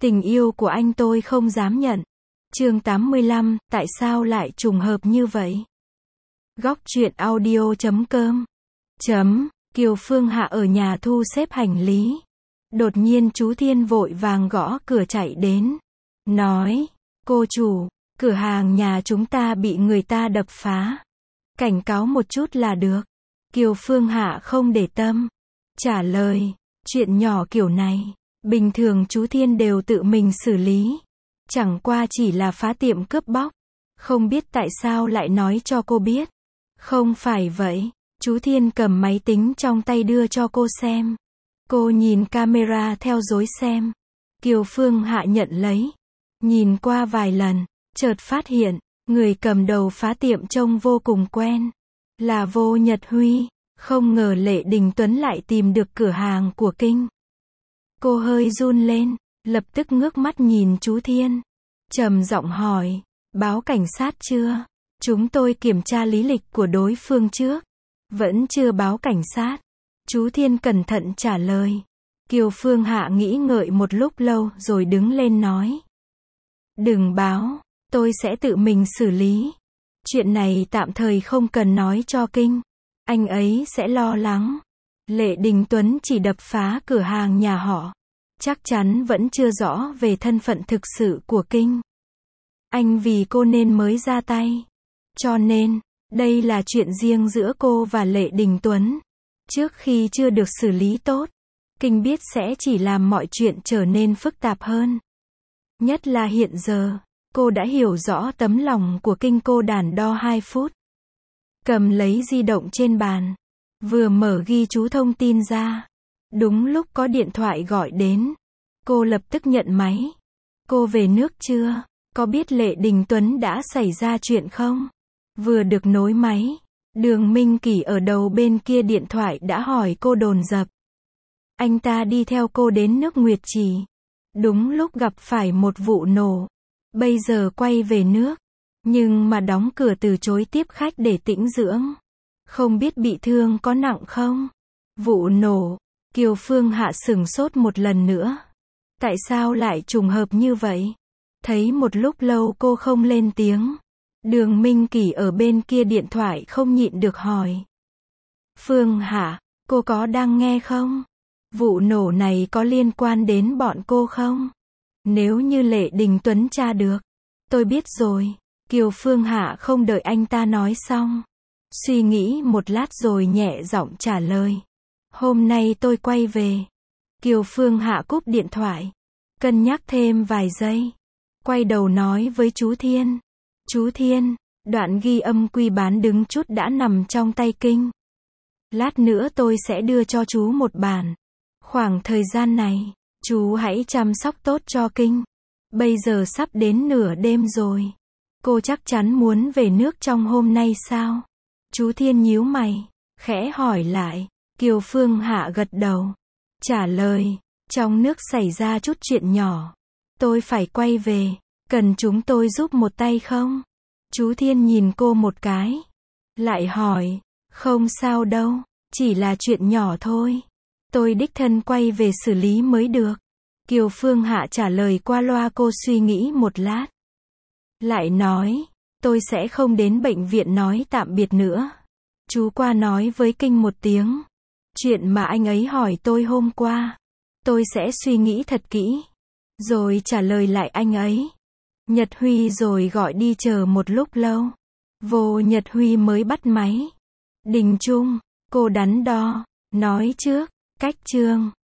Tình yêu của anh tôi không dám nhận. Chương 85, tại sao lại trùng hợp như vậy? Góc truyện audio.com Kiều Phương Hạ ở nhà thu xếp hành lý. Đột nhiên chú Thiên vội vàng gõ cửa chạy đến. Nói, cô chủ, cửa hàng nhà chúng ta bị người ta đập phá. Cảnh cáo một chút là được. Kiều Phương Hạ không để tâm. Trả lời, chuyện nhỏ kiểu này, bình thường chú Thiên đều tự mình xử lý. Chẳng qua chỉ là phá tiệm cướp bóc. Không biết tại sao lại nói cho cô biết. Không phải vậy. Chú Thiên cầm máy tính trong tay đưa cho cô xem. Cô nhìn camera theo dõi xem. Kiều Phương Hạ nhận lấy. Nhìn qua vài lần, chợt phát hiện, người cầm đầu phá tiệm trông vô cùng quen. Là Vô Nhật Huy. Không ngờ Lệ Đình Tuấn lại tìm được cửa hàng của Kinh. Cô hơi run lên, lập tức ngước mắt nhìn chú Thiên. Trầm giọng hỏi, báo cảnh sát chưa? Chúng tôi kiểm tra lý lịch của đối phương trước. Vẫn chưa báo cảnh sát. Chú Thiên cẩn thận trả lời. Kiều Phương Hạ nghĩ ngợi một lúc lâu rồi đứng lên nói. Đừng báo, tôi sẽ tự mình xử lý. Chuyện này tạm thời không cần nói cho Kinh. Anh ấy sẽ lo lắng. Lệ Đình Tuấn chỉ đập phá cửa hàng nhà họ. Chắc chắn vẫn chưa rõ về thân phận thực sự của Kinh. Anh vì cô nên mới ra tay. Cho nên, đây là chuyện riêng giữa cô và Lệ Đình Tuấn. Trước khi chưa được xử lý tốt, Kinh biết sẽ chỉ làm mọi chuyện trở nên phức tạp hơn. Nhất là hiện giờ, cô đã hiểu rõ tấm lòng của Kinh. Cô đắn đo 2 phút. Cầm lấy di động trên bàn. Vừa mở ghi chú thông tin ra. Đúng lúc có điện thoại gọi đến. Cô lập tức nhận máy. Cô về nước chưa? Có biết Lệ Đình Tuấn đã xảy ra chuyện không? Vừa được nối máy. Đường Minh Kỳ ở đầu bên kia điện thoại đã hỏi cô dồn dập. Anh ta đi theo cô đến nước Nguyệt Trì. Đúng lúc gặp phải một vụ nổ. Bây giờ quay về nước. Nhưng mà đóng cửa từ chối tiếp khách để tĩnh dưỡng. Không biết bị thương có nặng không? Vụ nổ. Kiều Phương Hạ sửng sốt một lần nữa. Tại sao lại trùng hợp như vậy? Thấy một lúc lâu cô không lên tiếng. Đường Minh Kỳ ở bên kia điện thoại không nhịn được hỏi. Phương Hạ, cô có đang nghe không? Vụ nổ này có liên quan đến bọn cô không? Nếu như Lệ Đình Tuấn tra được. Tôi biết rồi. Kiều Phương Hạ không đợi anh ta nói xong. Suy nghĩ một lát rồi nhẹ giọng trả lời. Hôm nay tôi quay về. Kiều Phương Hạ cúp điện thoại. Cân nhắc thêm vài giây. Quay đầu nói với chú Thiên. Chú Thiên, đoạn ghi âm quy bán đứng chút đã nằm trong tay Kinh. Lát nữa tôi sẽ đưa cho chú một bản. Khoảng thời gian này, chú hãy chăm sóc tốt cho Kinh. Bây giờ sắp đến nửa đêm rồi. Cô chắc chắn muốn về nước trong hôm nay sao? Chú Thiên nhíu mày, khẽ hỏi lại. Kiều Phương Hạ gật đầu. Trả lời, trong nước xảy ra chút chuyện nhỏ. Tôi phải quay về. Cần chúng tôi giúp một tay không? Chú Thiên nhìn cô một cái. Lại hỏi, không sao đâu, chỉ là chuyện nhỏ thôi. Tôi đích thân quay về xử lý mới được. Kiều Phương Hạ trả lời qua loa. Cô suy nghĩ một lát. Lại nói, tôi sẽ không đến bệnh viện nói tạm biệt nữa. Chú qua nói với Kinh một tiếng. Chuyện mà anh ấy hỏi tôi hôm qua. Tôi sẽ suy nghĩ thật kỹ. Rồi trả lời lại anh ấy. Nhật Huy rồi gọi đi chờ một lúc lâu. Vô Nhật Huy mới bắt máy. Đình Trung, cô đắn đo. Nói trước, cách chương.